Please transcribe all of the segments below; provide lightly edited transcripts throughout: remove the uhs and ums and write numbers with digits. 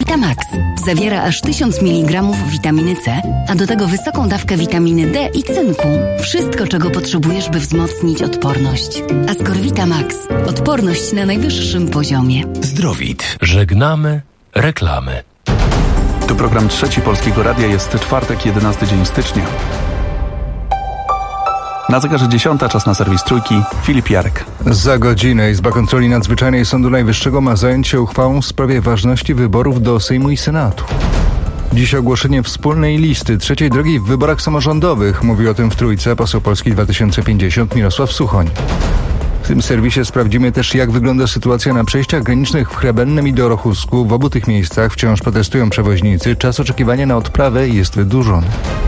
Ascorvita Max. Zawiera aż 1000 mg witaminy C, a do tego wysoką dawkę witaminy D i cynku. Wszystko, czego potrzebujesz, by wzmocnić odporność. Ascorvita Max. Odporność na najwyższym poziomie. Zdrowit. Żegnamy reklamy. Tu program Trzeci Polskiego Radia. Jest czwartek, 11 dzień stycznia. Na zegarze 10, czas na serwis Trójki. Filip Jarek. Za godzinę Izba Kontroli Nadzwyczajnej Sądu Najwyższego ma zająć się uchwałą w sprawie ważności wyborów do Sejmu i Senatu. Dziś ogłoszenie wspólnej listy trzeciej drogi w wyborach samorządowych. Mówi o tym w Trójce poseł Polski 2050 Mirosław Suchoń. W tym serwisie sprawdzimy też, jak wygląda sytuacja na przejściach granicznych w Chrebennem i Dorochusku. W obu tych miejscach wciąż protestują przewoźnicy. Czas oczekiwania na odprawę jest wydłużony.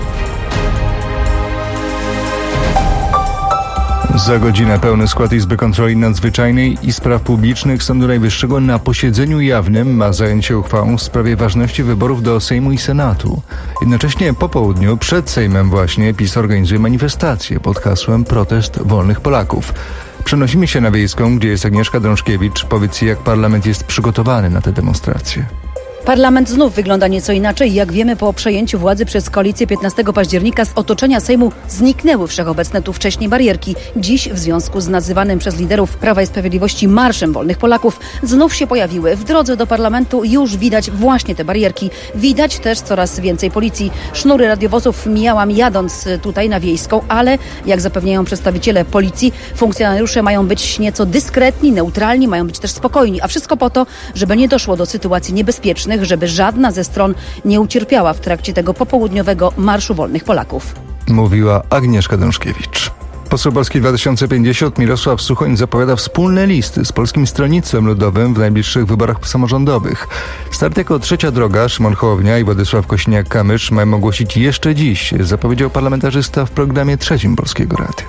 Za godzinę pełny skład Izby Kontroli Nadzwyczajnej i Spraw Publicznych Sądu Najwyższego na posiedzeniu jawnym ma zająć się uchwałą w sprawie ważności wyborów do Sejmu i Senatu. Jednocześnie po południu, przed Sejmem właśnie, PiS organizuje manifestację pod hasłem Protest Wolnych Polaków. Przenosimy się na Wiejską, gdzie jest Agnieszka Drążkiewicz. Powiedz, jak parlament jest przygotowany na tę demonstrację. Parlament znów wygląda nieco inaczej. Jak wiemy, po przejęciu władzy przez koalicję 15 października z otoczenia Sejmu zniknęły wszechobecne tu wcześniej barierki. Dziś w związku z nazywanym przez liderów Prawa i Sprawiedliwości Marszem Wolnych Polaków znów się pojawiły. W drodze do parlamentu już widać właśnie te barierki. Widać też coraz więcej policji. Sznury radiowozów mijałam jadąc tutaj na Wiejską, ale jak zapewniają przedstawiciele policji, funkcjonariusze mają być nieco dyskretni, neutralni, mają być też spokojni. A wszystko po to, żeby nie doszło do sytuacji niebezpiecznych, żeby żadna ze stron nie ucierpiała w trakcie tego popołudniowego Marszu Wolnych Polaków. Mówiła Agnieszka Drążkiewicz. Poseł Polski 2050 Mirosław Suchoń zapowiada wspólne listy z Polskim Stronnictwem Ludowym w najbliższych wyborach samorządowych. Start jako trzecia droga Szymon Hołownia i Władysław Kosiniak-Kamysz mają ogłosić jeszcze dziś, zapowiedział parlamentarzysta w programie Trzecim Polskiego Radia.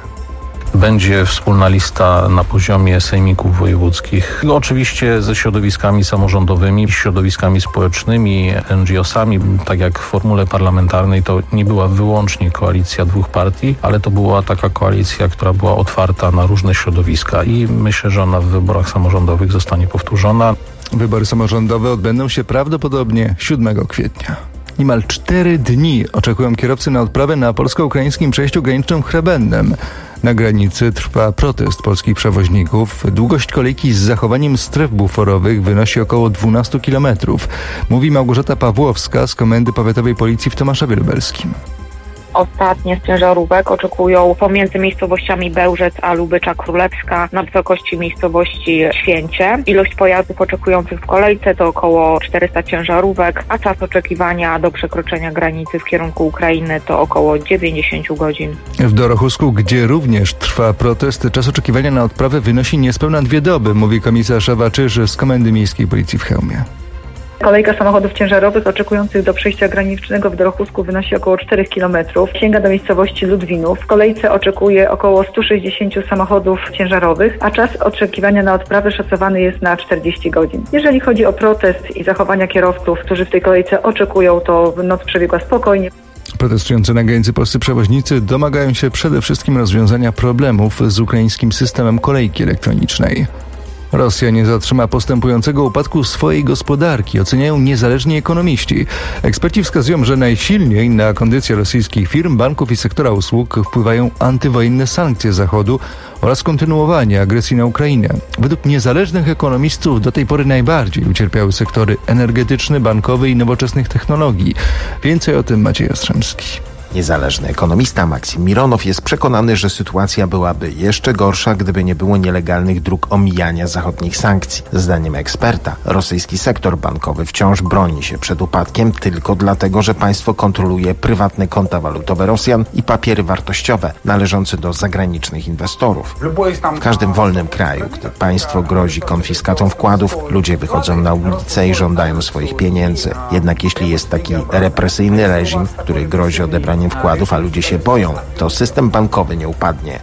Będzie wspólna lista na poziomie sejmików wojewódzkich. Oczywiście ze środowiskami samorządowymi, środowiskami społecznymi, NGO-sami. Tak jak w formule parlamentarnej to nie była wyłącznie koalicja dwóch partii, ale to była taka koalicja, która była otwarta na różne środowiska i myślę, że ona w wyborach samorządowych zostanie powtórzona. Wybory samorządowe odbędą się prawdopodobnie 7 kwietnia. Niemal 4 dni oczekują kierowcy na odprawę na polsko-ukraińskim przejściu granicznym Chrebennem. Na granicy trwa protest polskich przewoźników. Długość kolejki z zachowaniem stref buforowych wynosi około 12 km. Mówi Małgorzata Pawłowska z Komendy Powiatowej Policji w Tomaszowie Lubelskim. Ostatnie z ciężarówek oczekują pomiędzy miejscowościami Bełżec a Lubycza Królewska na wysokości miejscowości Święcie. Ilość pojazdów oczekujących w kolejce to około 400 ciężarówek, a czas oczekiwania do przekroczenia granicy w kierunku Ukrainy to około 90 godzin. W Dorochusku, gdzie również trwa protest, czas oczekiwania na odprawę wynosi niespełna 2 doby, mówi komisarz Ewa Czyż z Komendy Miejskiej Policji w Chełmie. Kolejka samochodów ciężarowych oczekujących do przejścia granicznego w Dorochusku wynosi około 4 km. Sięga do miejscowości Ludwinów. W kolejce oczekuje około 160 samochodów ciężarowych, a czas oczekiwania na odprawę szacowany jest na 40 godzin. Jeżeli chodzi o protest i zachowania kierowców, którzy w tej kolejce oczekują, to noc przebiegła spokojnie. Protestujący na granicy polscy przewoźnicy domagają się przede wszystkim rozwiązania problemów z ukraińskim systemem kolejki elektronicznej. Rosja nie zatrzyma postępującego upadku swojej gospodarki, oceniają niezależni ekonomiści. Eksperci wskazują, że najsilniej na kondycję rosyjskich firm, banków i sektora usług wpływają antywojenne sankcje Zachodu oraz kontynuowanie agresji na Ukrainę. Według niezależnych ekonomistów do tej pory najbardziej ucierpiały sektory energetyczny, bankowy i nowoczesnych technologii. Więcej o tym Maciej Jastrzębski. Niezależny ekonomista Maksim Mironow jest przekonany, że sytuacja byłaby jeszcze gorsza, gdyby nie było nielegalnych dróg omijania zachodnich sankcji. Zdaniem eksperta, rosyjski sektor bankowy wciąż broni się przed upadkiem tylko dlatego, że państwo kontroluje prywatne konta walutowe Rosjan i papiery wartościowe należące do zagranicznych inwestorów. W każdym wolnym kraju, gdy państwo grozi konfiskatą wkładów, ludzie wychodzą na ulicę i żądają swoich pieniędzy. Jednak jeśli jest taki represyjny reżim, który grozi odebraniem wkładów, a ludzie się boją, to system bankowy nie upadnie.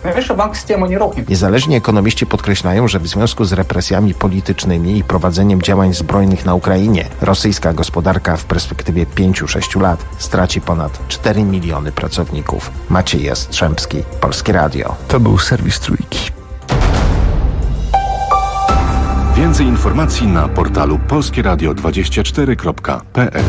Niezależni ekonomiści podkreślają, że w związku z represjami politycznymi i prowadzeniem działań zbrojnych na Ukrainie, rosyjska gospodarka w perspektywie 5-6 lat straci ponad 4 miliony pracowników. Maciej Jastrzębski, Polskie Radio. To był serwis Trójki. Więcej informacji na portalu polskieradio24.pl.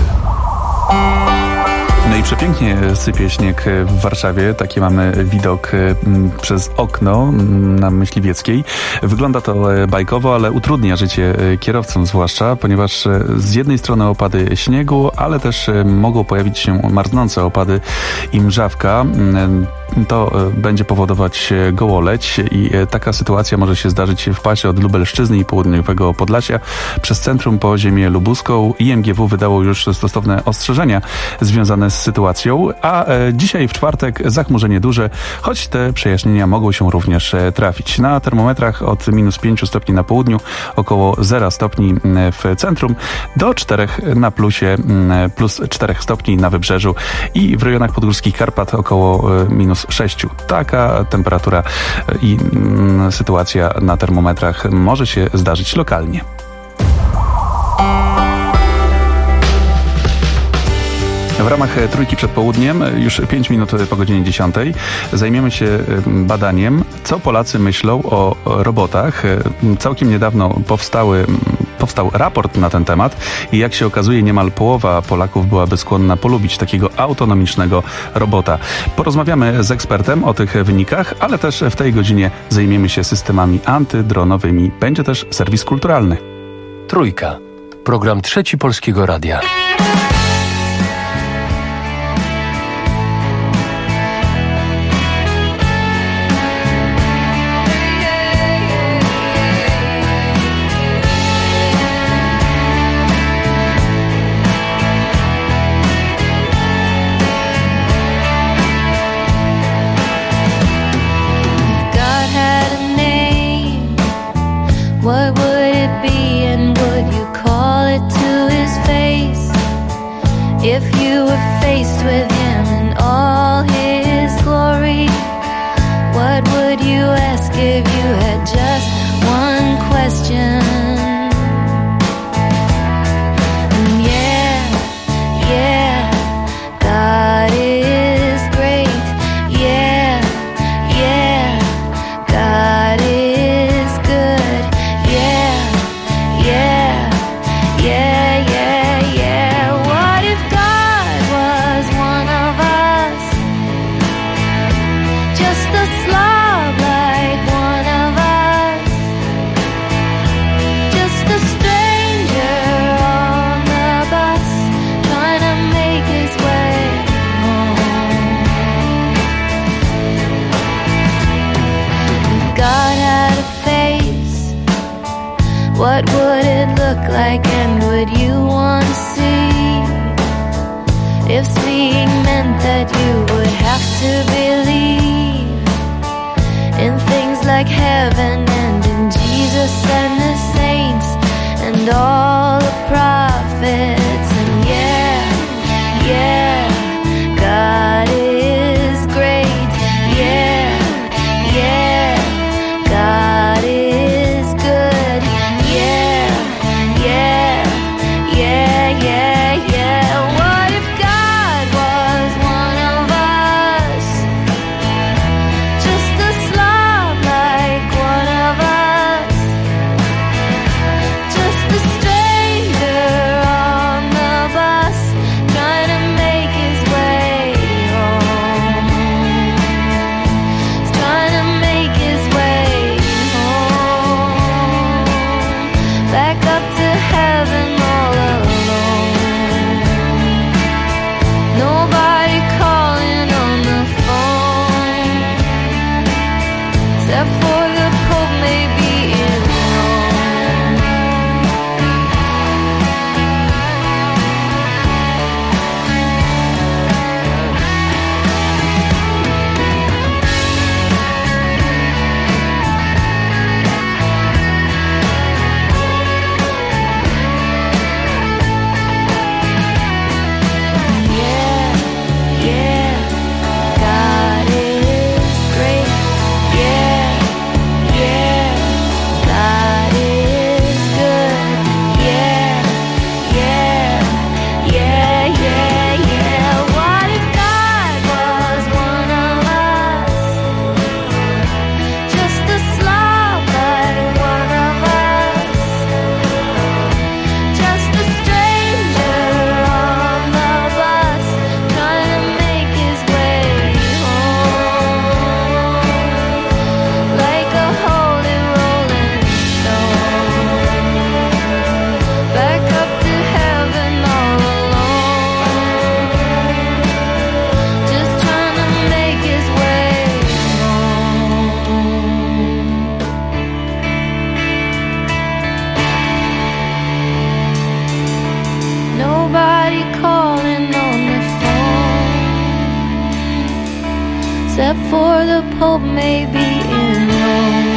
No i przepięknie sypie śnieg w Warszawie. Taki mamy widok przez okno na Myśliwieckiej. Wygląda to bajkowo, ale utrudnia życie kierowcom zwłaszcza, ponieważ z jednej strony opady śniegu, ale też mogą pojawić się marznące opady i mrzawka. To będzie powodować gołoleć i taka sytuacja może się zdarzyć w pasie od Lubelszczyzny i południowego Podlasia przez centrum po ziemię lubuską. IMGW wydało już stosowne ostrzeżenia związane z sytuacją, a dzisiaj w czwartek zachmurzenie duże, choć te przejaśnienia mogą się również trafić. Na termometrach od -5 stopni na południu, około 0 stopni w centrum, do 4 na plusie, plus 4 stopni na wybrzeżu i w rejonach podgórskich Karpat około -6. Taka temperatura i sytuacja na termometrach może się zdarzyć lokalnie. W ramach Trójki przed południem, już 5 minut po godzinie 10, zajmiemy się badaniem, co Polacy myślą o robotach. Całkiem niedawno powstał raport na ten temat i jak się okazuje, niemal połowa Polaków byłaby skłonna polubić takiego autonomicznego robota. Porozmawiamy z ekspertem o tych wynikach, ale też w tej godzinie zajmiemy się systemami antydronowymi. Będzie też serwis kulturalny. Trójka. Program Trzeci Polskiego Radia. What would it be and would you call it to his face? If you were faced with him in all his glory, what would you ask if you had just one question? And yeah, God is great. Yeah, God is good. Yeah. What if God was one of us? Just a slob like one of us. Just a stranger on the bus, trying to make his way home. If God had a face, what would it look like and would you want to see? If seeing meant that you would have to believe in things like heaven and in Jesus and the saints and all the prophets. And yeah, God is great. Yeah, God is good. Yeah. What if God was one of us? Just a slob like one of except for the Pope maybe in Rome.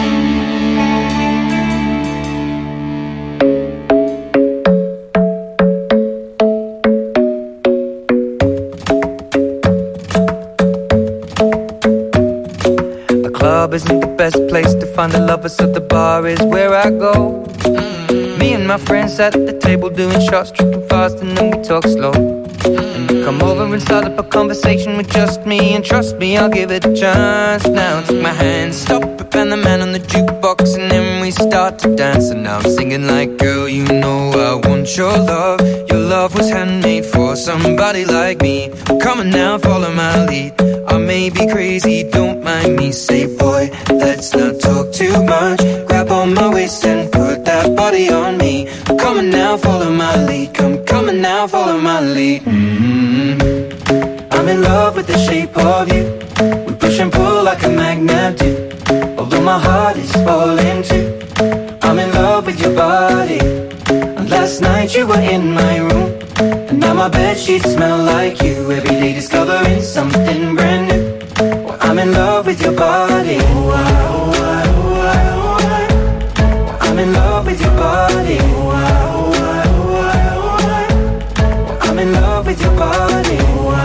Club isn't the best place to find the lovers, so the bar is where I go. Me and my friends at the table doing shots, tripping fast, and then we talk slow. And you come over and start up a conversation with just me, and trust me, I'll give it a chance. Now take my hand, stop it, and the man on the jukebox, and then we start to dance. And now I'm singing like, girl, you know I want your love. Your love was handmade for somebody like me. Come on now, follow my lead. I may be crazy, don't mind me. Say, boy, let's not talk too much. Grab on my waist and put that body on me. Come on now, follow my lead. Come on now, follow my lead. I'm in love with the shape of you. We push and pull like a magnet do. Although my heart is falling too. I'm in love with your body. And last night you were in my room, and now my bedsheets smell like you. Every day discovering something brand new. Well, I'm in love with your body. I'm in love with your body. I'm in love with your body.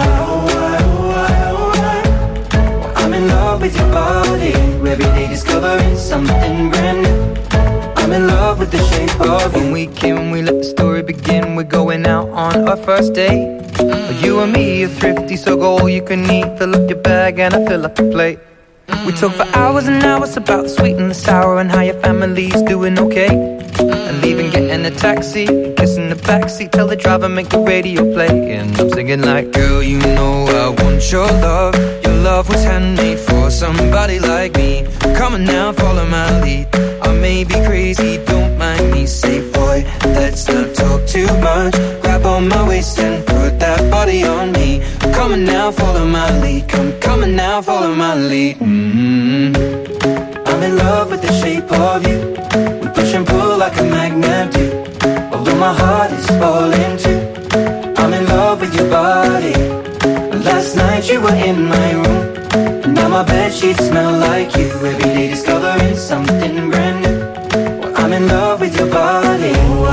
I'm in love with your body. Every day discovering something brand new. I'm in love with the shape of you. When we came, we let the story begin. We're going out on our first date. You and me are thrifty, so go all you can eat. Fill up your bag and I fill up the plate. We talk for hours and hours about the sweet and the sour, and how your family's doing okay. And leaving, getting a taxi, kissing the backseat, tell the driver make the radio play. And I'm singing like, girl, you know I want your love. Your love was handmade for somebody like me. Come on now, follow my lead. I may be crazy, don't mind me. Say, boy, let's not talk too much. Grab on my waist and put that body on me. Come on now, follow my lead. Come on now, follow my lead. I'm in love with the shape of you. We push and pull like a magnet do. Although my heart is falling too. I'm in love with your body. Last night you were in my room, and now my bedsheets smell like you. Every day discovering something brand new. Well, I'm in love with your body.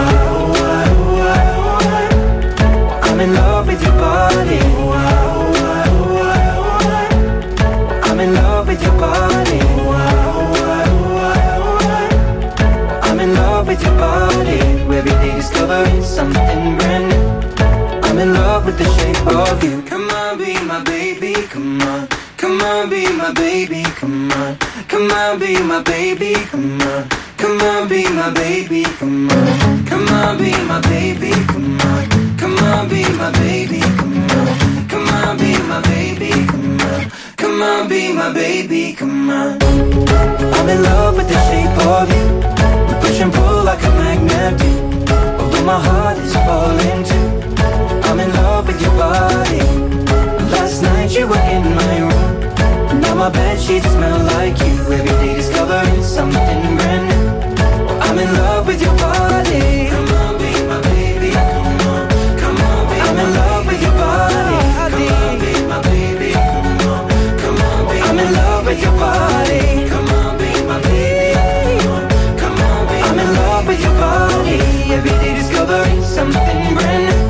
I'm in love with your body. I'm in love with your body. I'm in love with your body. Every day discovering something brand new. I'm in love with the shape of you. Come on, be my baby, come on. Come on, be my baby, come on. Come on, be my baby, come on. Come on, be my baby, come on. Come on, be my baby, come on. Come on, be my baby, come on. Come on, be my baby, come on. Come on, be my baby, come on. I'm in love with the shape of you. We push and pull like a magnet do. Although my heart is falling too. I'm in love with your body. Last night you were in my room, and now my bedsheets smell like you. Every day discovering something brand new. I'm in love with your body. Come on, be my baby, come on. Come on, be I'm in love with your body. Come on, be my baby, come on. Come on, be I'm in love with your body. Come on, be my baby, come on. Come on, be I'm in love with your body. Every day discovering something brand new.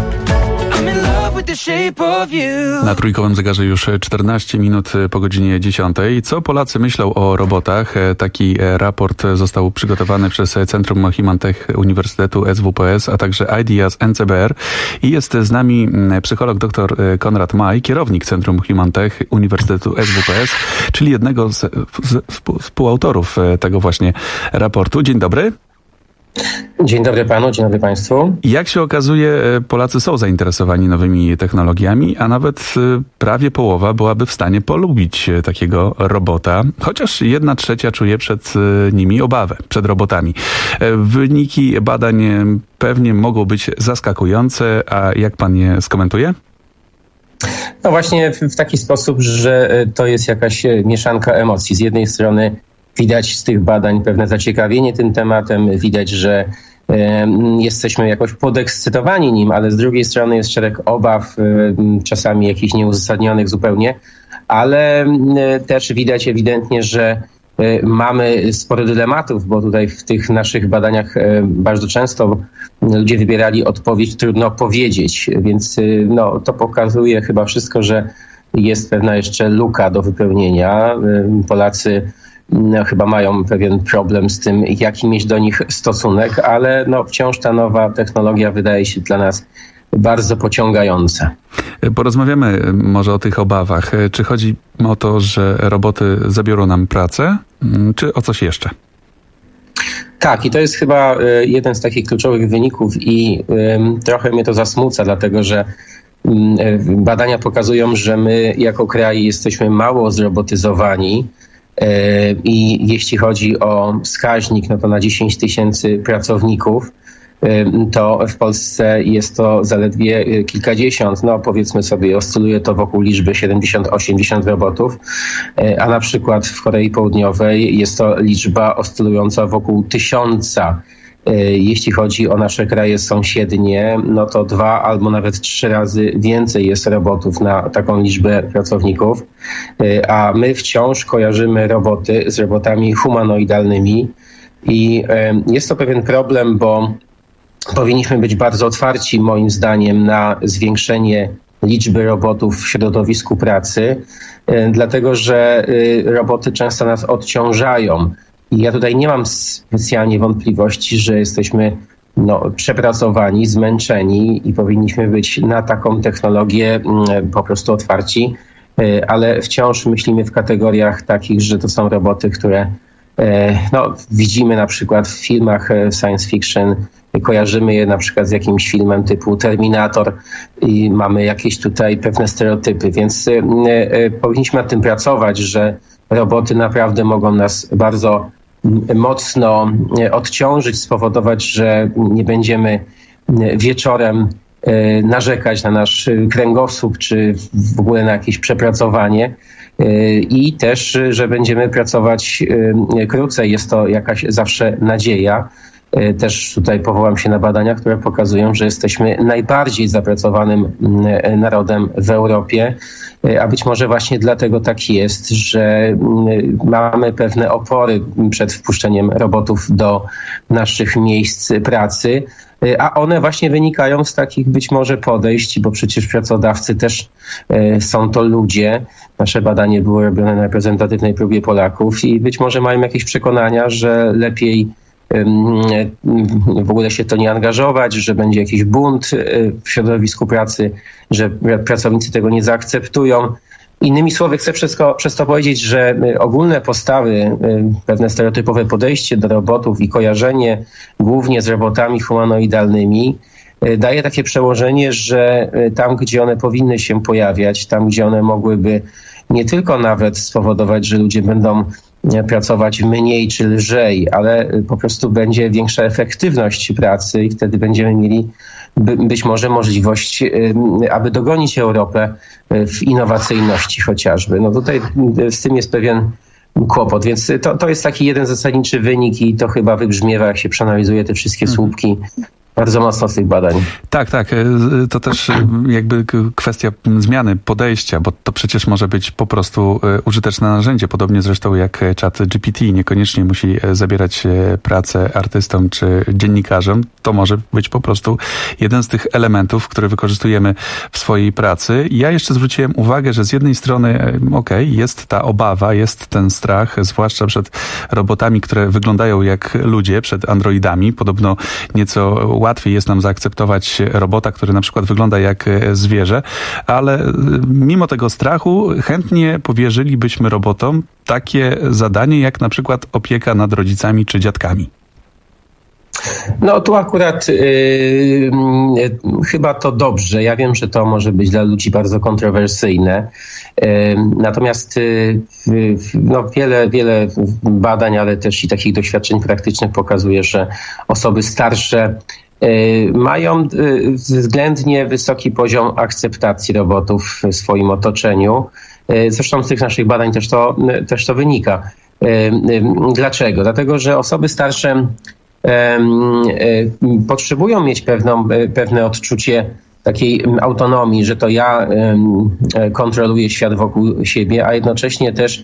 Na trójkowym zegarze już 14 minut po godzinie 10. Co Polacy myślą o robotach? Taki raport został przygotowany przez Centrum Himantech Uniwersytetu SWPS, a także IDEAS NCBR. I jest z nami psycholog dr Konrad Maj, kierownik Centrum Himantech Uniwersytetu SWPS, czyli jednego z współautorów tego właśnie raportu. Dzień dobry. Dzień dobry panu, dzień dobry państwu. Jak się okazuje, Polacy są zainteresowani nowymi technologiami, a nawet prawie połowa byłaby w stanie polubić takiego robota, chociaż 1/3 czuje przed nimi obawę, przed robotami. Wyniki badań pewnie mogą być zaskakujące, a jak pan je skomentuje? No właśnie w taki sposób, że to jest jakaś mieszanka emocji. Z jednej strony widać z tych badań pewne zaciekawienie tym tematem, widać, że jesteśmy jakoś podekscytowani nim, ale z drugiej strony jest szereg obaw, czasami jakichś nieuzasadnionych zupełnie. ale też widać ewidentnie, że mamy sporo dylematów, bo tutaj w tych naszych badaniach bardzo często ludzie wybierali odpowiedź trudno powiedzieć, więc to pokazuje chyba wszystko, że jest pewna jeszcze luka do wypełnienia. Polacy chyba mają pewien problem z tym, jaki mieć do nich stosunek, ale wciąż ta nowa technologia wydaje się dla nas bardzo pociągająca. Porozmawiamy może o tych obawach. Czy chodzi o to, że roboty zabiorą nam pracę, czy o coś jeszcze? Tak, i to jest chyba jeden z takich kluczowych wyników i trochę mnie to zasmuca, dlatego że badania pokazują, że my jako kraj jesteśmy mało zrobotyzowani i jeśli chodzi o wskaźnik, to na 10 000 pracowników, to w Polsce jest to zaledwie kilkadziesiąt, powiedzmy sobie, oscyluje to wokół liczby 70-80 robotów, a na przykład w Korei Południowej jest to liczba oscylująca wokół 1000. Jeśli chodzi o nasze kraje sąsiednie, to 2 albo nawet 3 razy więcej jest robotów na taką liczbę pracowników, a my wciąż kojarzymy roboty z robotami humanoidalnymi i jest to pewien problem, bo powinniśmy być bardzo otwarci, moim zdaniem, na zwiększenie liczby robotów w środowisku pracy, dlatego że roboty często nas odciążają. I ja tutaj nie mam specjalnie wątpliwości, że jesteśmy przepracowani, zmęczeni i powinniśmy być na taką technologię po prostu otwarci, ale wciąż myślimy w kategoriach takich, że to są roboty, które widzimy na przykład w filmach science fiction, kojarzymy je na przykład z jakimś filmem typu Terminator i mamy jakieś tutaj pewne stereotypy, więc powinniśmy nad tym pracować, że roboty naprawdę mogą nas bardzo mocno odciążyć, spowodować, że nie będziemy wieczorem narzekać na nasz kręgosłup czy w ogóle na jakieś przepracowanie i też, że będziemy pracować krócej. Jest to jakaś zawsze nadzieja. Też tutaj powołam się na badania, które pokazują, że jesteśmy najbardziej zapracowanym narodem w Europie, a być może właśnie dlatego tak jest, że mamy pewne opory przed wpuszczeniem robotów do naszych miejsc pracy, a one właśnie wynikają z takich być może podejść, bo przecież pracodawcy też są to ludzie. Nasze badanie było robione na reprezentatywnej próbie Polaków i być może mają jakieś przekonania, że lepiej w ogóle się to nie angażować, że będzie jakiś bunt w środowisku pracy, że pracownicy tego nie zaakceptują. Innymi słowy, chcę przez to powiedzieć, że ogólne postawy, pewne stereotypowe podejście do robotów i kojarzenie głównie z robotami humanoidalnymi daje takie przełożenie, że tam, gdzie one powinny się pojawiać, tam, gdzie one mogłyby nie tylko nawet spowodować, że ludzie będą pracować mniej czy lżej, ale po prostu będzie większa efektywność pracy i wtedy będziemy mieli być może możliwość, aby dogonić Europę w innowacyjności chociażby. Tutaj z tym jest pewien kłopot, więc to jest taki jeden zasadniczy wynik i to chyba wybrzmiewa, jak się przeanalizuje te wszystkie słupki bardzo mocno z tych badań. Tak. To też jakby kwestia zmiany podejścia, bo to przecież może być po prostu użyteczne narzędzie, podobnie zresztą jak ChatGPT. Niekoniecznie musi zabierać pracę artystom czy dziennikarzom. To może być po prostu jeden z tych elementów, które wykorzystujemy w swojej pracy. Ja jeszcze zwróciłem uwagę, że z jednej strony jest ta obawa, jest ten strach, zwłaszcza przed robotami, które wyglądają jak ludzie, przed androidami. Podobno nieco łatwiej jest nam zaakceptować robota, który na przykład wygląda jak zwierzę, ale mimo tego strachu chętnie powierzylibyśmy robotom takie zadanie, jak na przykład opieka nad rodzicami czy dziadkami. Tu akurat chyba to dobrze. Ja wiem, że to może być dla ludzi bardzo kontrowersyjne. Natomiast wiele badań, ale też i takich doświadczeń praktycznych pokazuje, że osoby starsze mają względnie wysoki poziom akceptacji robotów w swoim otoczeniu. Zresztą z tych naszych badań też to wynika. Dlaczego? Dlatego, że osoby starsze potrzebują mieć pewne odczucie takiej autonomii, że to ja kontroluję świat wokół siebie, a jednocześnie też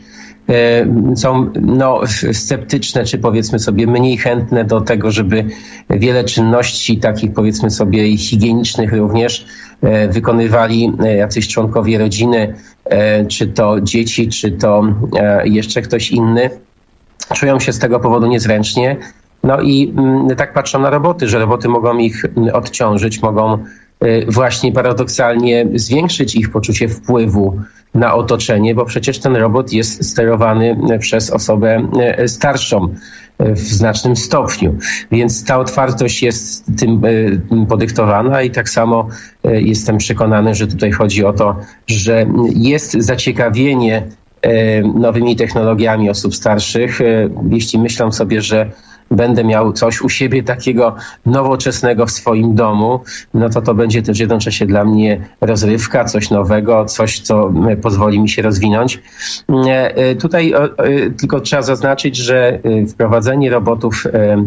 są sceptyczne, czy powiedzmy sobie mniej chętne do tego, żeby wiele czynności takich powiedzmy sobie higienicznych również wykonywali jacyś członkowie rodziny, czy to dzieci, czy to jeszcze ktoś inny. Czują się z tego powodu niezręcznie. No i tak patrzą na roboty, że roboty mogą ich odciążyć, mogą właśnie paradoksalnie zwiększyć ich poczucie wpływu na otoczenie, bo przecież ten robot jest sterowany przez osobę starszą w znacznym stopniu. Więc ta otwartość jest tym podyktowana i tak samo jestem przekonany, że tutaj chodzi o to, że jest zaciekawienie nowymi technologiami osób starszych. Jeśli myślą sobie, że będę miał coś u siebie takiego nowoczesnego w swoim domu, no to będzie też jednocześnie dla mnie rozrywka, coś nowego, coś, co pozwoli mi się rozwinąć. Tutaj tylko trzeba zaznaczyć, że wprowadzenie robotów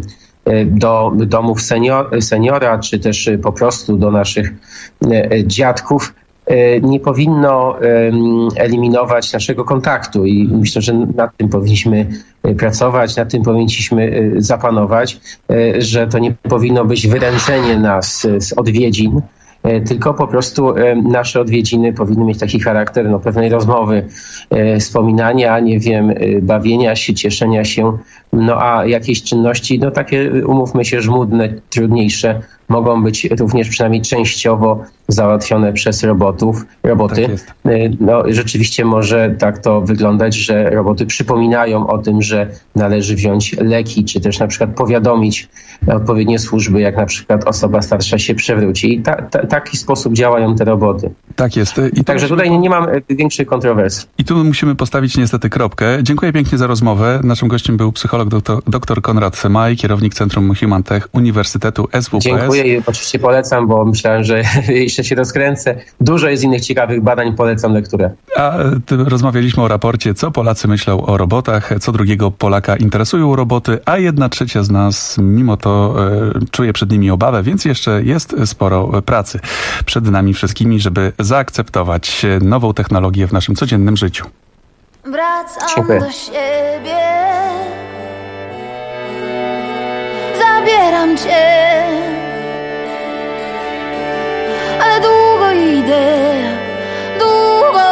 do domów seniora, czy też po prostu do naszych dziadków nie powinno eliminować naszego kontaktu i myślę, że nad tym powinniśmy pracować, nad tym powinniśmy zapanować, że to nie powinno być wyręczenie nas z odwiedzin, tylko po prostu nasze odwiedziny powinny mieć taki charakter pewnej rozmowy, wspominania, bawienia się, cieszenia się, a jakieś czynności, takie umówmy się, żmudne, trudniejsze, mogą być również przynajmniej częściowo załatwione przez roboty. Tak rzeczywiście może tak to wyglądać, że roboty przypominają o tym, że należy wziąć leki, czy też na przykład powiadomić odpowiednie służby, jak na przykład osoba starsza się przewróci. I taki sposób działają te roboty. Tak jest. Także tutaj nie mam większych kontrowersji. I tu musimy postawić niestety kropkę. Dziękuję pięknie za rozmowę. Naszym gościem był psycholog dr Konrad Maj, kierownik Centrum Human Tech Uniwersytetu SWPS. Dziękuję i oczywiście polecam, bo myślałem, że jeszcze się rozkręcę. Dużo jest innych ciekawych badań, polecam lekturę. A rozmawialiśmy o raporcie, co Polacy myślą o robotach, co drugiego Polaka interesują roboty, a 1/3 z nas mimo to czuje przed nimi obawę, więc jeszcze jest sporo pracy przed nami wszystkimi, żeby zaakceptować nową technologię w naszym codziennym życiu. Wracam do siebie, zabieram cię, ale długo idę, długo.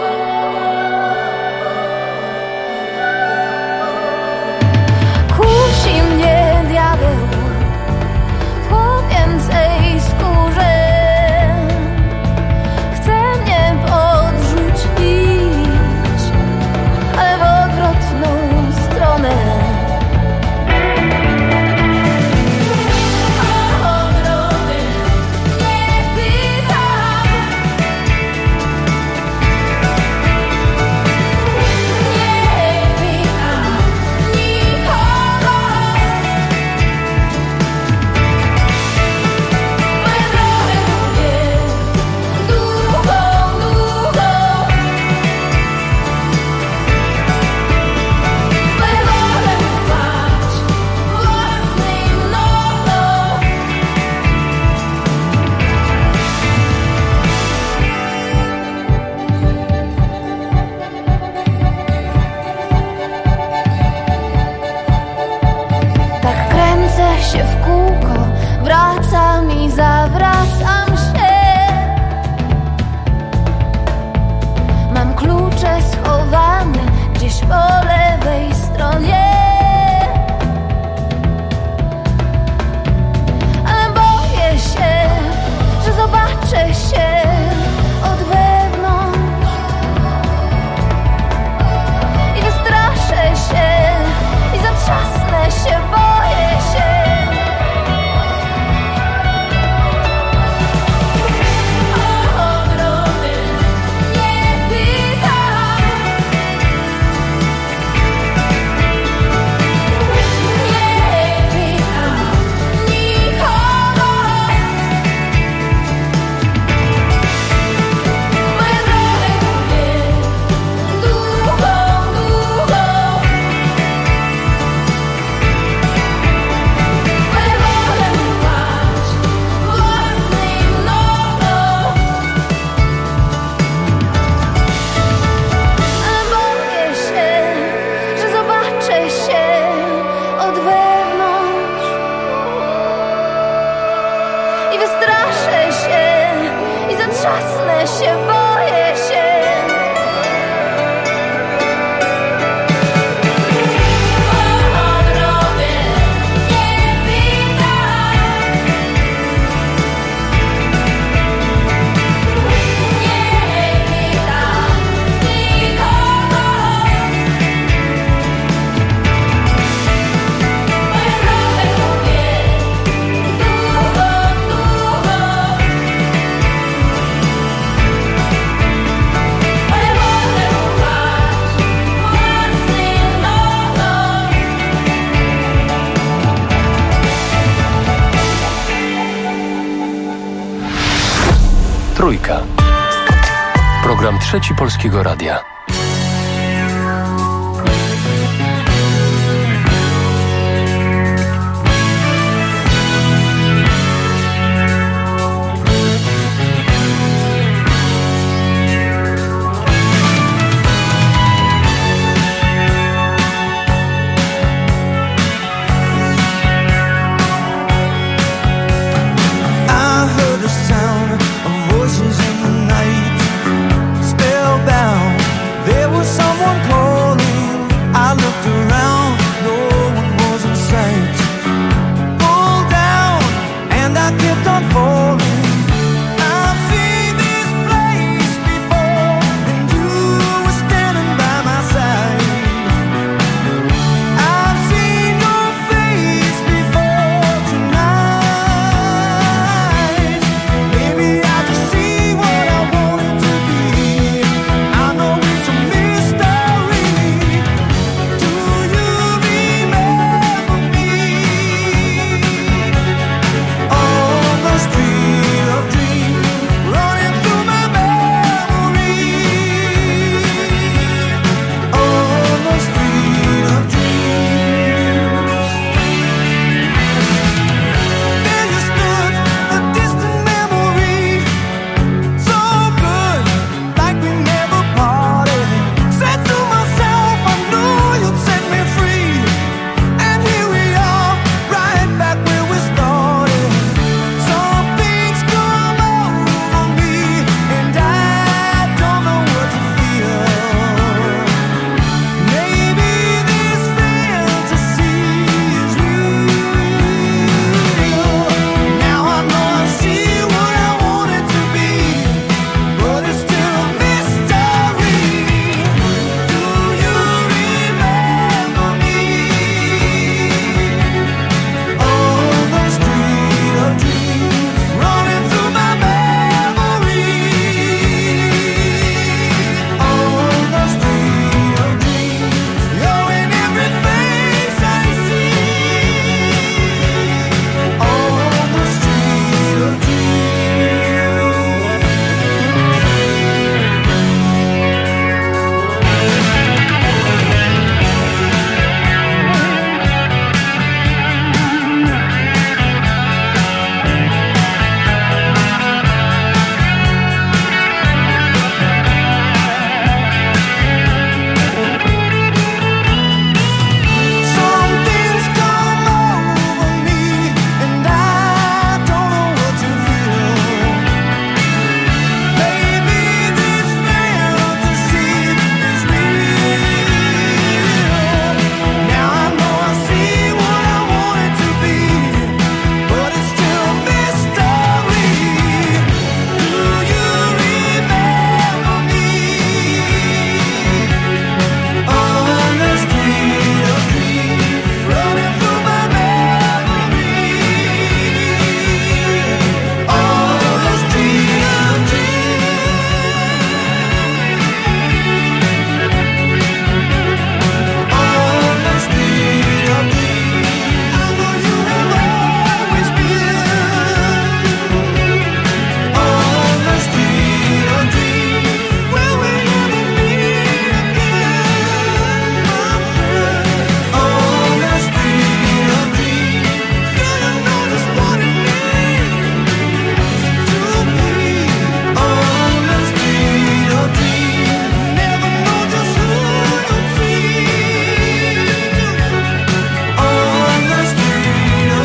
Kusi mnie diabeł w chłopięcej skórze, chce mnie podrzucić, ale w odwrotną stronę. Ogrody nie pytam. boję się. Trójka. Program Trzeci Polskiego Radia.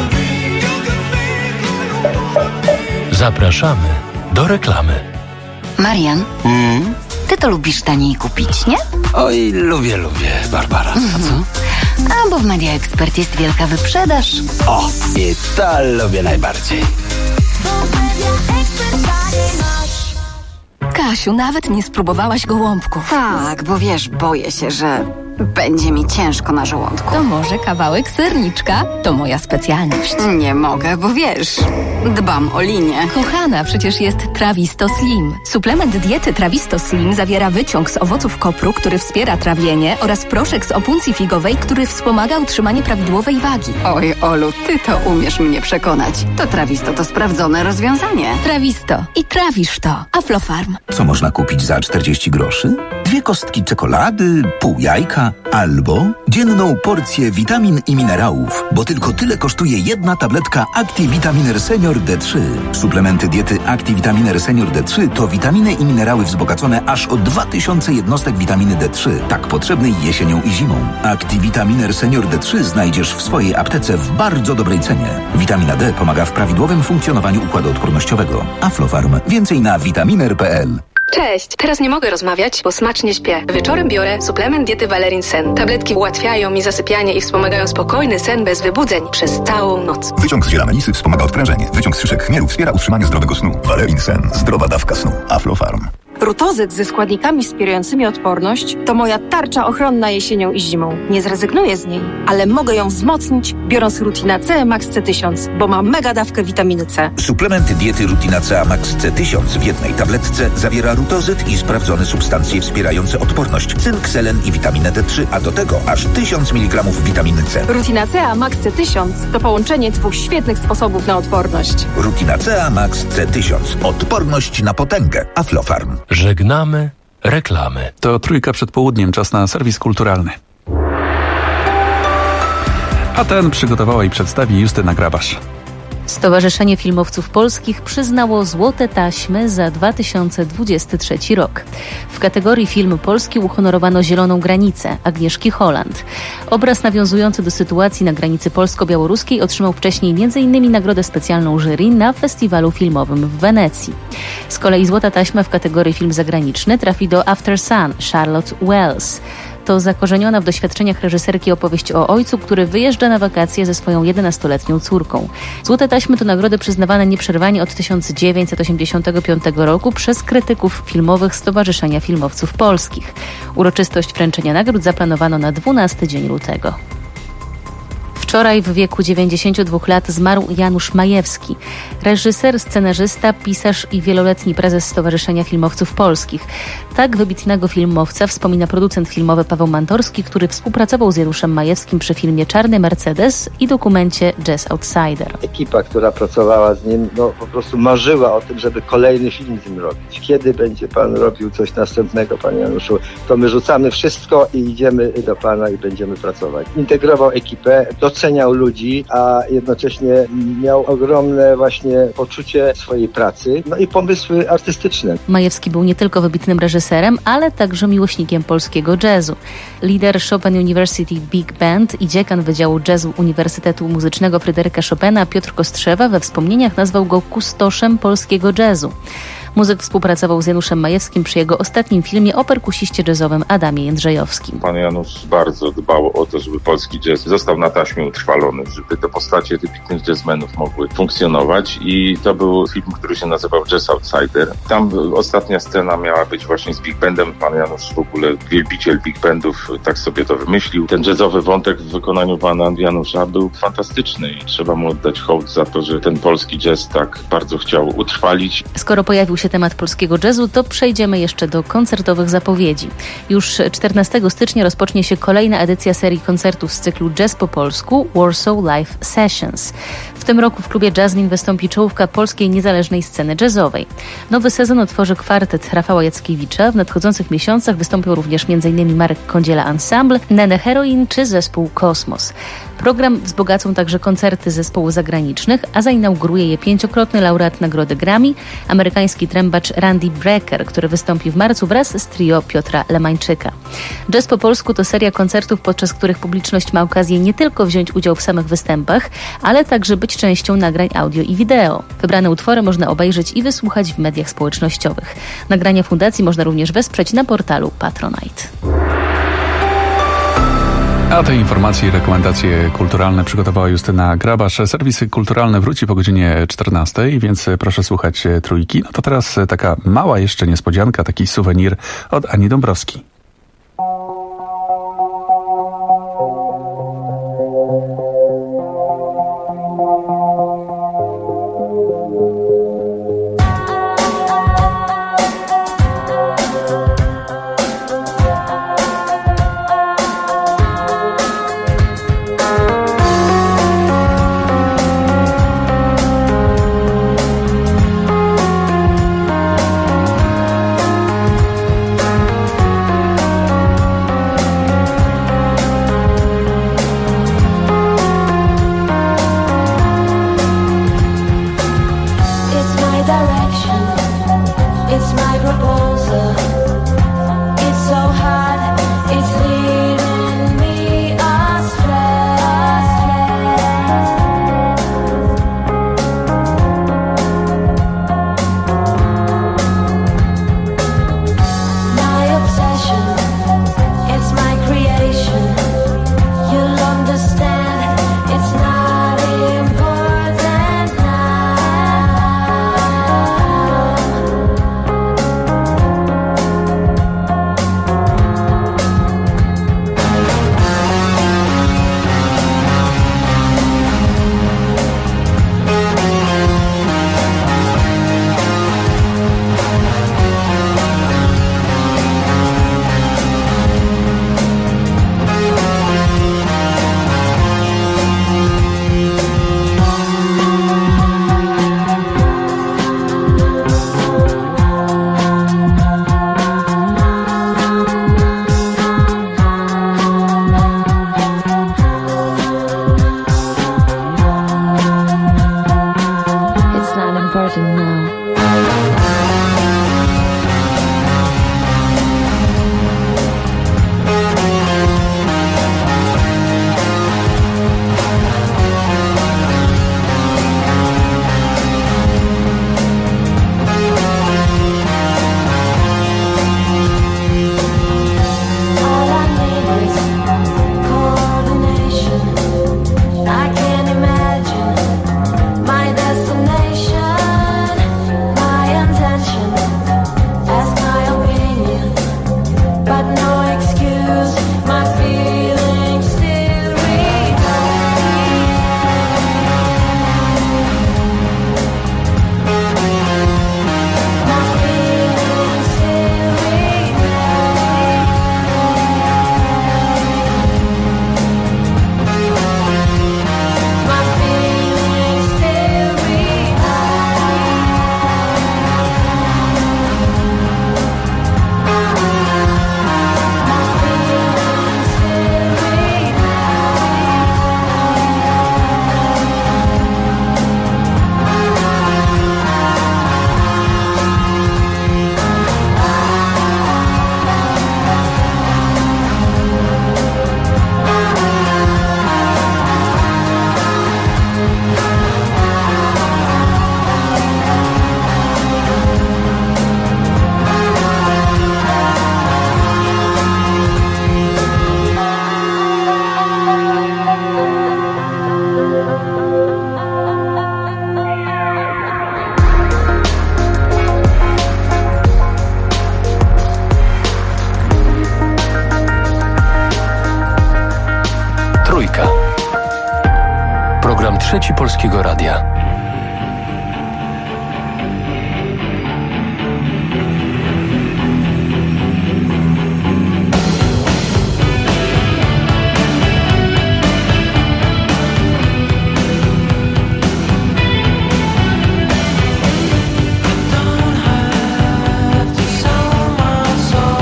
Zapraszamy do reklamy. Marian, ty to lubisz taniej kupić, nie? Oj, lubię, Barbara. A co? A bo w Media Expert jest wielka wyprzedaż. O, i to lubię najbardziej. Kasiu, nawet nie spróbowałaś gołąbków. Tak, bo wiesz, boję się, że będzie mi ciężko na żołądku. To może kawałek serniczka? To moja specjalność. Nie mogę, bo wiesz, dbam o linię. Kochana, przecież jest Trawisto Slim. Suplement diety Trawisto Slim zawiera wyciąg z owoców kopru, który wspiera trawienie, oraz proszek z opuncji figowej, który wspomaga utrzymanie prawidłowej wagi. Oj, Olu, ty to umiesz mnie przekonać. To Trawisto to sprawdzone rozwiązanie. Trawisto. I trawisz to. Aflofarm. Co można kupić za 40 groszy? 2 kostki czekolady, pół jajka albo dzienną porcję witamin i minerałów, bo tylko tyle kosztuje jedna tabletka Activitaminer Senior D3. Suplementy diety Activitaminer Senior D3 to witaminy i minerały wzbogacone aż o 2000 jednostek witaminy D3, tak potrzebnej jesienią i zimą. Activitaminer Senior D3 znajdziesz w swojej aptece w bardzo dobrej cenie. Witamina D pomaga w prawidłowym funkcjonowaniu układu odpornościowego. Aflofarm. Więcej na vitaminer.pl. Cześć, teraz nie mogę rozmawiać, bo smacznie śpię. Wieczorem biorę suplement diety Valerin Sen. Tabletki ułatwiają mi zasypianie i wspomagają spokojny sen bez wybudzeń przez całą noc. Wyciąg z ziela melisy wspomaga odprężenie. Wyciąg z szyszek chmielu wspiera utrzymanie zdrowego snu. Valerin Sen. Zdrowa dawka snu. Aflofarm. Rutozyt ze składnikami wspierającymi odporność to moja tarcza ochronna jesienią i zimą. Nie zrezygnuję z niej, ale mogę ją wzmocnić, biorąc Rutina C Max C1000, bo ma mega dawkę witaminy C. Suplement diety Rutina C Max C1000 w jednej tabletce zawiera rutozyt i sprawdzone substancje wspierające odporność, cynk, selen i witaminę D3, a do tego aż 1000 mg witaminy C. Rutina C Max C1000 to połączenie 2 świetnych sposobów na odporność. Rutina C Max C1000. Odporność na potęgę. Aflofarm. Żegnamy reklamy. To 3 przed południem, czas na serwis kulturalny. A ten przygotowała i przedstawi Justyna Grabasz. Stowarzyszenie Filmowców Polskich przyznało Złote Taśmy za 2023 rok. W kategorii Film Polski uhonorowano Zieloną Granicę Agnieszki Holland. Obraz nawiązujący do sytuacji na granicy polsko-białoruskiej otrzymał wcześniej m.in. nagrodę specjalną jury na festiwalu filmowym w Wenecji. Z kolei Złota Taśma w kategorii Film Zagraniczny trafi do After Sun Charlotte Wells. To zakorzeniona w doświadczeniach reżyserki opowieść o ojcu, który wyjeżdża na wakacje ze swoją 11-letnią córką. Złote Taśmy to nagrody przyznawane nieprzerwanie od 1985 roku przez krytyków filmowych Stowarzyszenia Filmowców Polskich. Uroczystość wręczenia nagród zaplanowano na 12 dzień lutego. Wczoraj w wieku 92 lat zmarł Janusz Majewski, reżyser, scenarzysta, pisarz i wieloletni prezes Stowarzyszenia Filmowców Polskich. Tak wybitnego filmowca wspomina producent filmowy Paweł Mantorski, który współpracował z Januszem Majewskim przy filmie Czarny Mercedes i dokumencie Jazz Outsider. Ekipa, która pracowała z nim, po prostu marzyła o tym, żeby kolejny film z nim robić. Kiedy będzie pan robił coś następnego, panie Januszu? To my rzucamy wszystko i idziemy do pana i będziemy pracować. Integrował ekipę, doceniał ludzi, a jednocześnie miał ogromne właśnie poczucie swojej pracy, i pomysły artystyczne. Majewski był nie tylko wybitnym reżyserem, ale także miłośnikiem polskiego jazzu. Lider Chopin University Big Band i dziekan Wydziału Jazzu Uniwersytetu Muzycznego Fryderyka Chopina Piotr Kostrzewa we wspomnieniach nazwał go kustoszem polskiego jazzu. Muzyk współpracował z Januszem Majewskim przy jego ostatnim filmie o perkusiście jazzowym Adamie Jędrzejowskim. Pan Janusz bardzo dbał o to, żeby polski jazz został na taśmie utrwalony, żeby te postacie wybitnych jazzmenów mogły funkcjonować i to był film, który się nazywał Jazz Outsider. Tam ostatnia scena miała być właśnie z Big Bandem. Pan Janusz w ogóle wielbiciel Big Bandów, tak sobie to wymyślił. Ten jazzowy wątek w wykonaniu pana Janusza był fantastyczny i trzeba mu oddać hołd za to, że ten polski jazz tak bardzo chciał utrwalić. Skoro pojawił się temat polskiego jazzu, to przejdziemy jeszcze do koncertowych zapowiedzi. Już 14 stycznia rozpocznie się kolejna edycja serii koncertów z cyklu Jazz po polsku Warsaw Live Sessions. W tym roku w klubie Jazzmin wystąpi czołówka polskiej niezależnej sceny jazzowej. Nowy sezon otworzy kwartet Rafała Jackiewicza. W nadchodzących miesiącach wystąpią również m.in. Marek Kądziela Ensemble, Nene Heroin czy zespół Kosmos. Program wzbogacą także koncerty zespołów zagranicznych, a zainauguruje je 5-krotny laureat nagrody Grammy, amerykański trębacz Randy Brecker, który wystąpi w marcu wraz z trio Piotra Lemańczyka. Jazz po polsku to seria koncertów, podczas których publiczność ma okazję nie tylko wziąć udział w samych występach, ale także być częścią nagrań audio i wideo. Wybrane utwory można obejrzeć i wysłuchać w mediach społecznościowych. Nagrania fundacji można również wesprzeć na portalu Patronite. A te informacje i rekomendacje kulturalne przygotowała Justyna Grabasz. Serwis kulturalny wróci po godzinie 14, więc proszę słuchać Trójki. No to teraz taka mała jeszcze niespodzianka, taki suwenir od Ani Dąbrowskiej. Trzeci Polskiego Radia.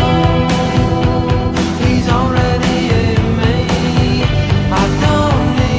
He's already in me. I don't need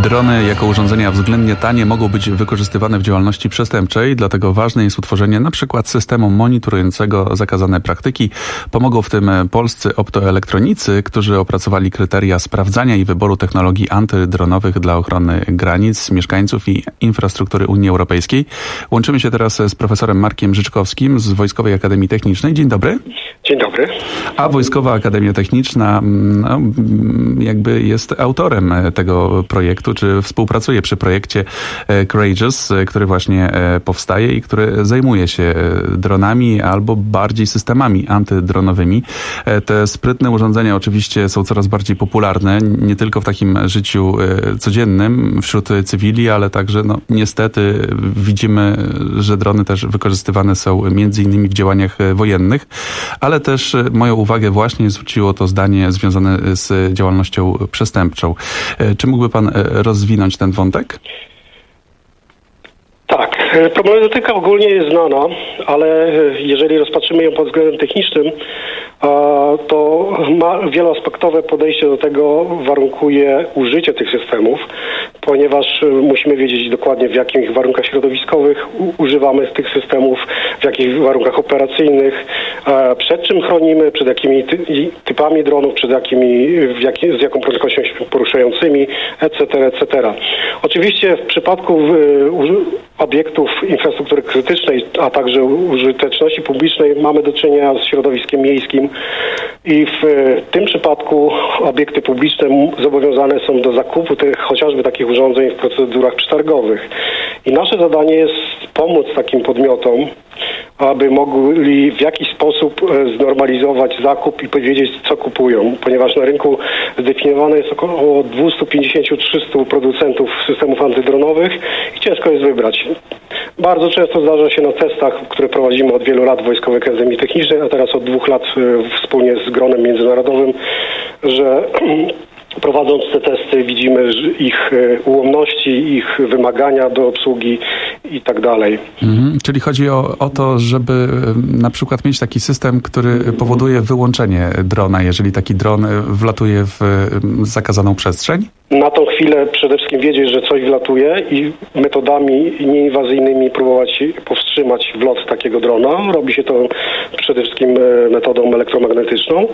Drony jako urządzenia względnie tanie mogą być wykorzystywane w działalności przestępczej, dlatego ważne jest utworzenie na przykład systemu monitorującego zakazane praktyki. Pomogą w tym polscy optoelektronicy, którzy opracowali kryteria sprawdzania i wyboru technologii antydronowych dla ochrony granic, mieszkańców i infrastruktury Unii Europejskiej. Łączymy się teraz z profesorem Markiem Życzkowskim z Wojskowej Akademii Technicznej. Dzień dobry. Dzień dobry. A Wojskowa Akademia Techniczna jakby jest autorem tego projektu, czy współpracuje przy projekcie Courageous, który właśnie powstaje i który zajmuje się dronami albo bardziej systemami antydronowymi. Te sprytne urządzenia oczywiście są coraz bardziej popularne, nie tylko w takim życiu codziennym wśród cywili, ale także niestety widzimy, że drony też wykorzystywane są między innymi w działaniach wojennych, ale też moją uwagę właśnie zwróciło to zdanie związane z działalnością przestępczą. Czy mógłby pan rozwinąć ten wątek? Tak, problematyka ogólnie jest znana, ale jeżeli rozpatrzymy ją pod względem technicznym, to wieloaspektowe podejście do tego warunkuje użycie tych systemów, ponieważ musimy wiedzieć dokładnie, w jakich warunkach środowiskowych używamy tych systemów, w jakich warunkach operacyjnych, przed czym chronimy, przed jakimi typami dronów, z jaką prędkością się poruszającymi, etc., etc. Oczywiście w przypadku obiektów infrastruktury krytycznej, a także użyteczności publicznej mamy do czynienia z środowiskiem miejskim i w tym przypadku obiekty publiczne zobowiązane są do zakupu chociażby takich urządzeń w procedurach przetargowych. I nasze zadanie jest pomóc takim podmiotom, aby mogli w jakiś sposób znormalizować zakup i powiedzieć, co kupują, ponieważ na rynku zdefiniowane jest około 250-300 producentów systemów antydronowych i ciężko jest wybrać. Bardzo często zdarza się na testach, które prowadzimy od wielu lat w Wojskowej Akademii Technicznej, a teraz od 2 lat wspólnie z gronem międzynarodowym, że prowadząc te testy widzimy ich ułomności, ich wymagania do obsługi i tak dalej. Czyli chodzi o to, żeby na przykład mieć taki system, który powoduje wyłączenie drona, jeżeli taki dron wlatuje w zakazaną przestrzeń? Na tą chwilę przede wszystkim wiedzieć, że coś wlatuje i metodami nieinwazyjnymi próbować powstrzymać wlot takiego drona. Robi się to przede wszystkim metodą elektromagnetyczną,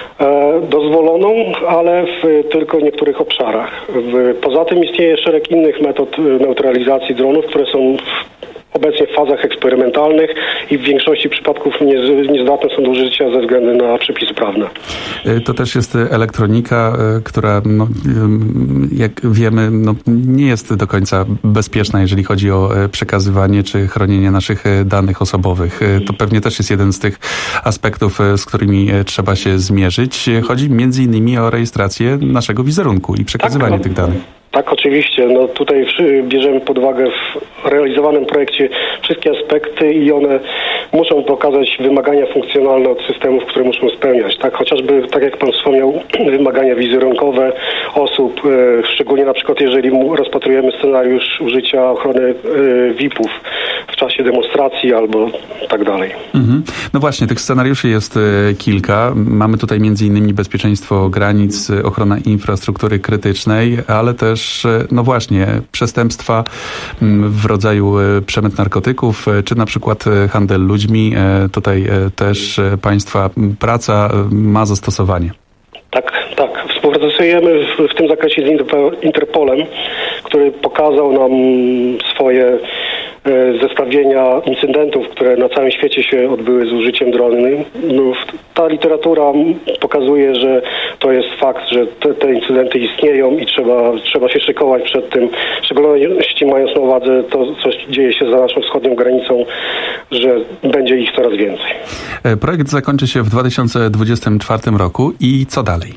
dozwoloną, ale w tylko niektórych obszarach. Poza tym istnieje szereg innych metod neutralizacji dronów, które są obecnie w fazach eksperymentalnych i w większości przypadków niezdatne są do użycia ze względu na przepisy prawne. To też jest elektronika, która jak wiemy nie jest do końca bezpieczna, jeżeli chodzi o przekazywanie czy chronienie naszych danych osobowych. To pewnie też jest jeden z tych aspektów, z którymi trzeba się zmierzyć. Chodzi między innymi o rejestrację naszego wizerunku i przekazywanie tych danych. Tak, oczywiście. Tutaj bierzemy pod uwagę w realizowanym projekcie wszystkie aspekty i one muszą pokazać wymagania funkcjonalne od systemów, które muszą spełniać. Tak, chociażby, tak jak pan wspomniał, wymagania wizerunkowe osób, szczególnie na przykład jeżeli rozpatrujemy scenariusz użycia ochrony VIP-ów w czasie demonstracji albo tak dalej. No właśnie, tych scenariuszy jest kilka. Mamy tutaj między innymi bezpieczeństwo granic, ochrona infrastruktury krytycznej, ale też właśnie przestępstwa w rodzaju przemyt narkotyków, czy na przykład handel ludźmi. Tutaj też państwa praca ma zastosowanie. Tak. Współpracujemy w tym zakresie z Interpolem, który pokazał nam swoje zestawienia incydentów, które na całym świecie się odbyły z użyciem drony. Ta literatura pokazuje, że to jest fakt, że te incydenty istnieją i trzeba się szykować przed tym, w szczególności mając na uwadze to, co dzieje się za naszą wschodnią granicą, że będzie ich coraz więcej. Projekt zakończy się w 2024 roku i co dalej?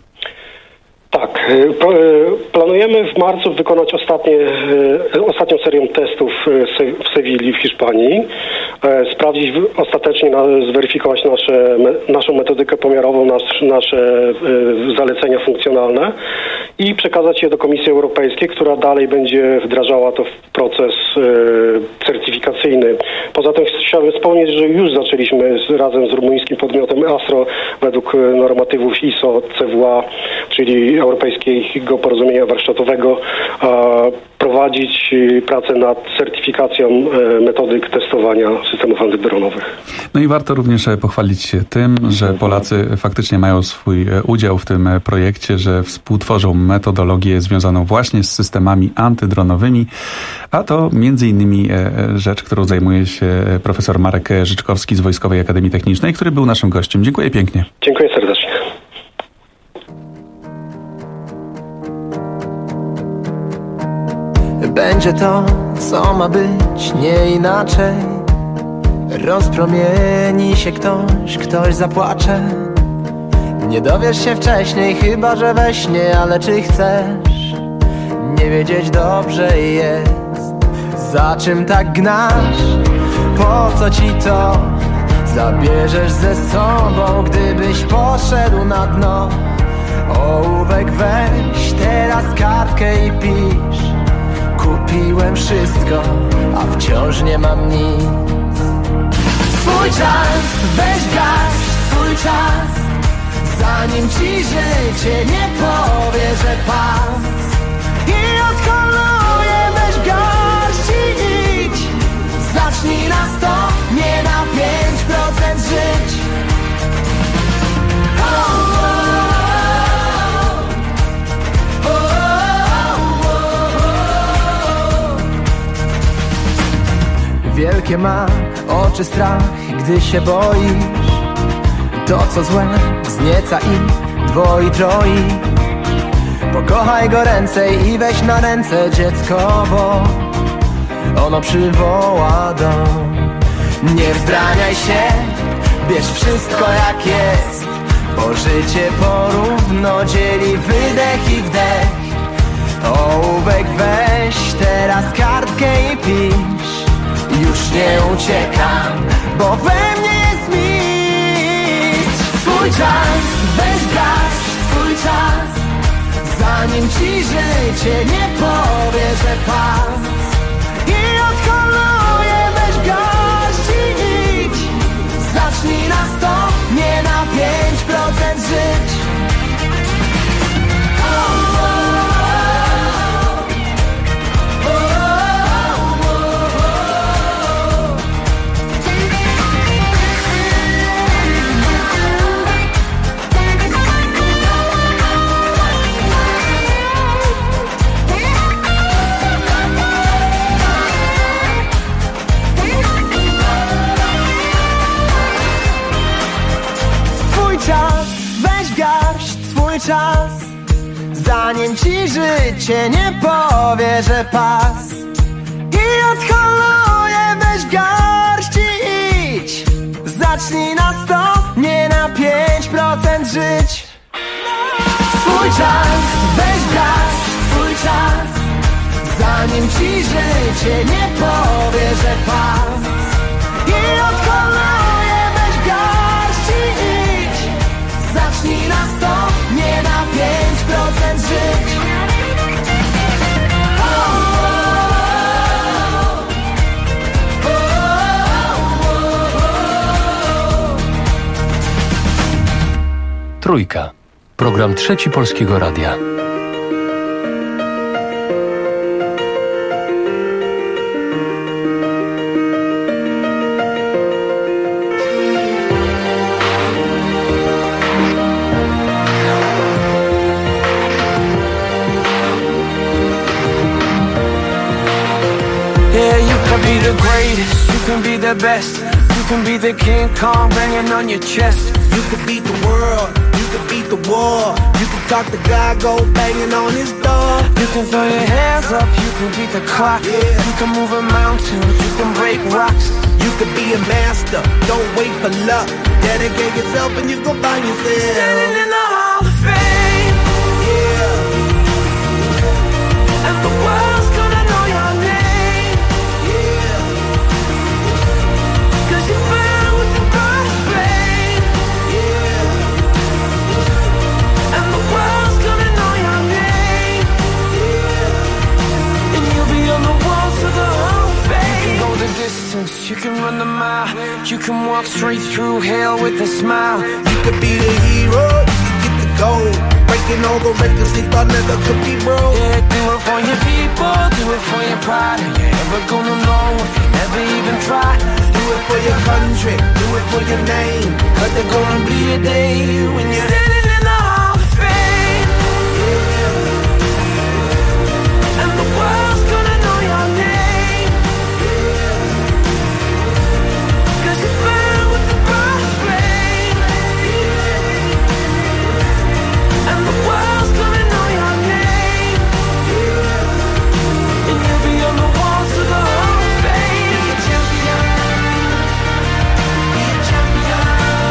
Tak. Planujemy w marcu wykonać ostatnią serię testów w Sewilli w Hiszpanii. sprawdzić ostatecznie, zweryfikować naszą metodykę pomiarową, nasze zalecenia funkcjonalne i przekazać je do Komisji Europejskiej, która dalej będzie wdrażała to w proces certyfikacyjny. Poza tym chciałbym wspomnieć, że już zaczęliśmy razem z rumuńskim podmiotem ASRO według normatywów ISO CWA, czyli Europejskiego Porozumienia Warsztatowego, prowadzić pracę nad certyfikacją metodyk testowania systemów antydronowych. No i warto również pochwalić się tym, że Polacy faktycznie mają swój udział w tym projekcie, że współtworzą metodologię związaną właśnie z systemami antydronowymi, a to między innymi rzecz, którą zajmuje się profesor Marek Życzkowski z Wojskowej Akademii Technicznej, który był naszym gościem. Dziękuję pięknie. Dziękuję serdecznie. Będzie to, co ma być, nie inaczej. Rozpromieni się ktoś zapłacze. Nie dowiesz się wcześniej, chyba że we śnie, ale czy chcesz nie wiedzieć dobrze jest, za czym tak gnasz? Po co ci to? Zabierzesz ze sobą, gdybyś poszedł na dno. Ołówek weź, teraz kartkę i pisz. Kupiłem wszystko, a wciąż nie mam nic. Swój czas, weź garść, swój czas, zanim ci życie nie powie, że pas. I odholuje, weź garść i idź. Zacznij na 100, nie na 5% żyć. Wielkie ma oczy strach, gdy się boisz. To co złe znieca i dwoi, troi. Pokochaj go ręcej i weź na ręce dziecko, bo ono przywoła dom. Nie wzbraniaj się, bierz wszystko jak jest, bo życie porówno dzieli wydech i wdech. Ołówek weź, teraz kartkę i pisz. Już nie uciekam, bo we mnie jest mistrz. Swój czas, weź garść, swój czas, zanim ci życie nie powie, że pas. I odholuje, weź garść i idź. Zacznij na 100, nie na 5% żyć. Czas, zanim ci życie nie powie, że pas. I odholuje, weź garść i idź. Zacznij na 100, nie na 5% żyć. Swój czas, weź garść, swój czas, zanim ci życie nie powie, że pas. I odholuje, weź garść i idź. Zacznij na 100, nie na 5% żyć. Trójka. Program Trzeci Polskiego Radia. Be the greatest, you can be the best. You can be the King Kong banging on your chest. You can beat the world, you can beat the war. You can talk to God, go banging on his door. You can throw your hands up, you can beat the clock. Yeah. You can move a mountain, you can break rocks. You can be a master, don't wait for luck. Dedicate yourself and you gon' find yourself standing in the Hall of Fame. Yeah. And the world's gonna know your name. wings, you can run the mile, you can walk straight through hell with a smile. You could be the hero, you could get the gold, breaking all the records they thought never could be broke. Yeah, do it for your people, do it for your pride. Are you ever gonna know if you never even try? Do it for your country, do it for your name, 'cause there's gonna be a day when you're standing in the Hall of Fame, and the world's gonna know your name, 'cause you burn with the bright flame, and the world's gonna know your name, and you'll be on the walls of the Hall of Fame. Be a champion, be a champion,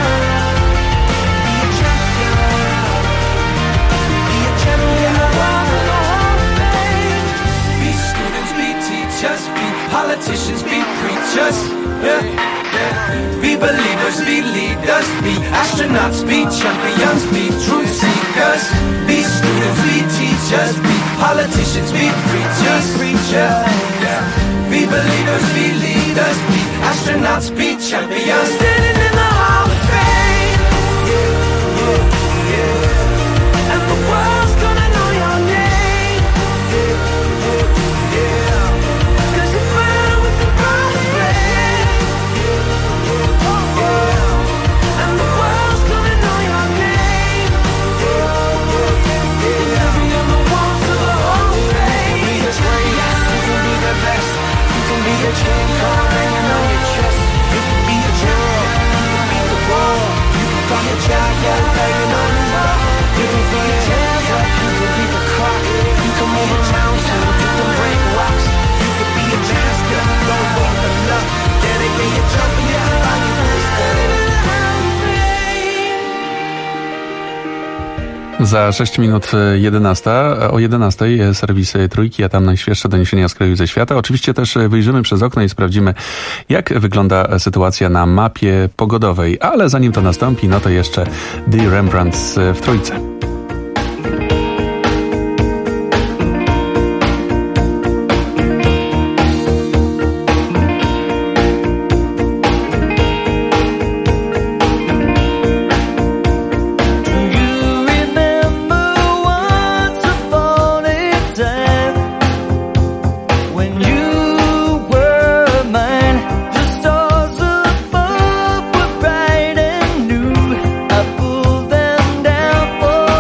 be a champion, be a champion. The walls of the Hall of Fame. Be students, be teachers, be politicians, be preachers. Yeah, yeah. Be believers, be leaders, be astronauts, be champions, be truth seekers. Be students, be teachers, be politicians, be preachers, yeah. Be believers, be leaders, be astronauts, be champions. Standing in the Hall of Fame, yeah, yeah, yeah. And the world's gonna know your name, yeah, yeah, yeah. 'Cause you burn with the bright flame, yeah, yeah. And the world's gonna know your name, yeah, yeah, yeah. You'll be on the walls of the Hall of Fame. You can be the greatest, you can be the best, you can be the king card hanging on your chest. You can be a hero, you can beat the war, you can call your champion hanging on the wall. You can be a champion, you can beat the clock, you can move around so you can break rocks. You can be a champion, don't walk the luck, dedicate your champion, body first, standing in the Hall of Fame. Za 6 minut 11. O 11 serwis Trójki, a tam najświeższe doniesienia z kraju i ze świata. Oczywiście też wyjrzymy przez okno i sprawdzimy, jak wygląda sytuacja na mapie pogodowej. Ale zanim to nastąpi, no to jeszcze The Rembrandts w Trójce. Bright and new, I pulled them down for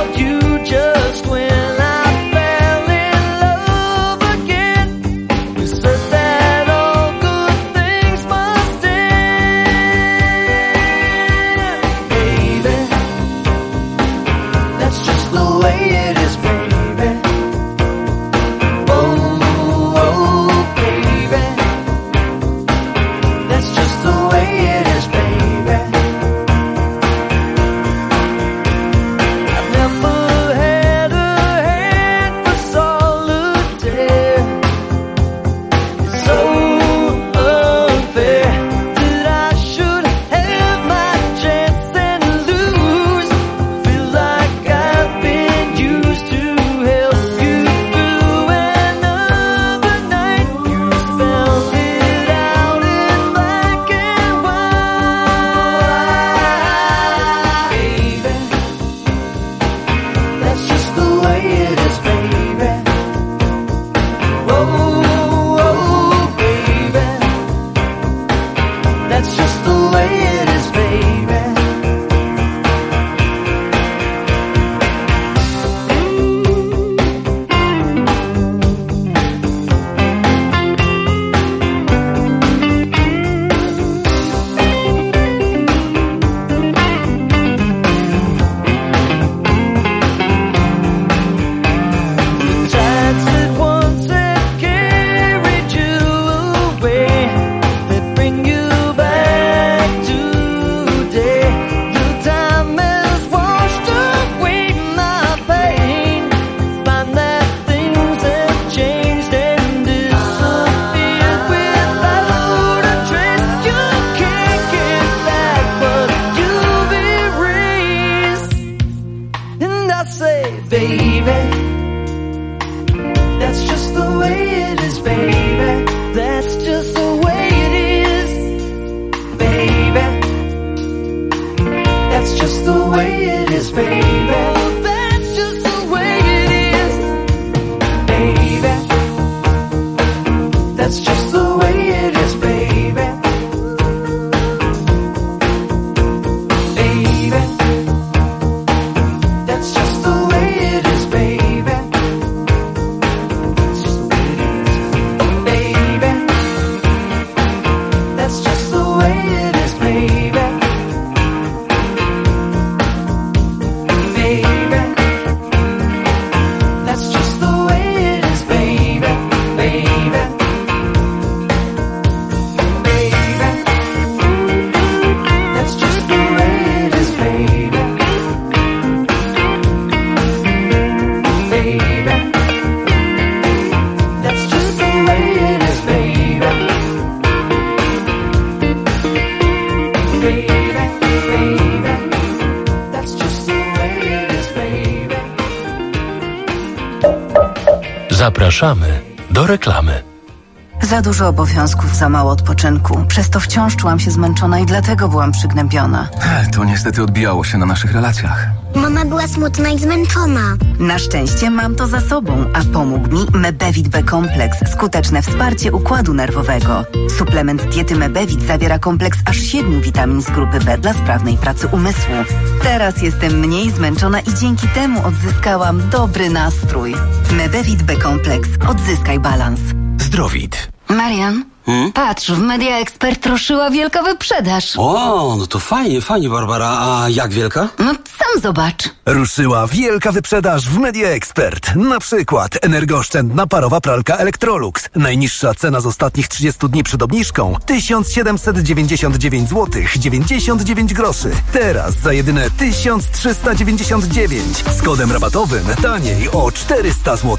Zapraszamy do reklamy. Za dużo obowiązków, za mało odpoczynku. Przez to wciąż czułam się zmęczona i dlatego byłam przygnębiona. To niestety odbijało się na naszych relacjach. Mama była smutna i zmęczona. Na szczęście mam to za sobą, a pomógł mi Mebevit B-kompleks. Skuteczne wsparcie układu nerwowego. Suplement diety Mebevit zawiera kompleks aż 7 witamin z grupy B dla sprawnej pracy umysłu. Teraz jestem mniej zmęczona i dzięki temu odzyskałam dobry nastrój. Mebevit B-kompleks. Odzyskaj balans. Zdrowit. Marian, patrz, w Media Expert ruszyła wielka wyprzedaż. O, no to fajnie, Barbara. A jak wielka? No sam zobacz. Ruszyła wielka wyprzedaż w Media Expert. Na przykład energooszczędna parowa pralka Electrolux. Najniższa cena z ostatnich 30 dni przed obniżką 1799 zł 99 groszy. Teraz za jedyne 1399. Z kodem rabatowym taniej o 400 zł.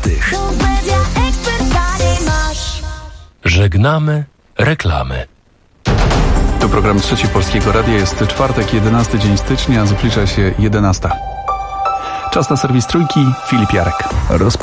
Żegnamy reklamy. To program Trzeci Polskiego Radia. Jest czwartek, 11 dzień stycznia, zbliża się 11. Czas na serwis Trójki, Filip Jarek.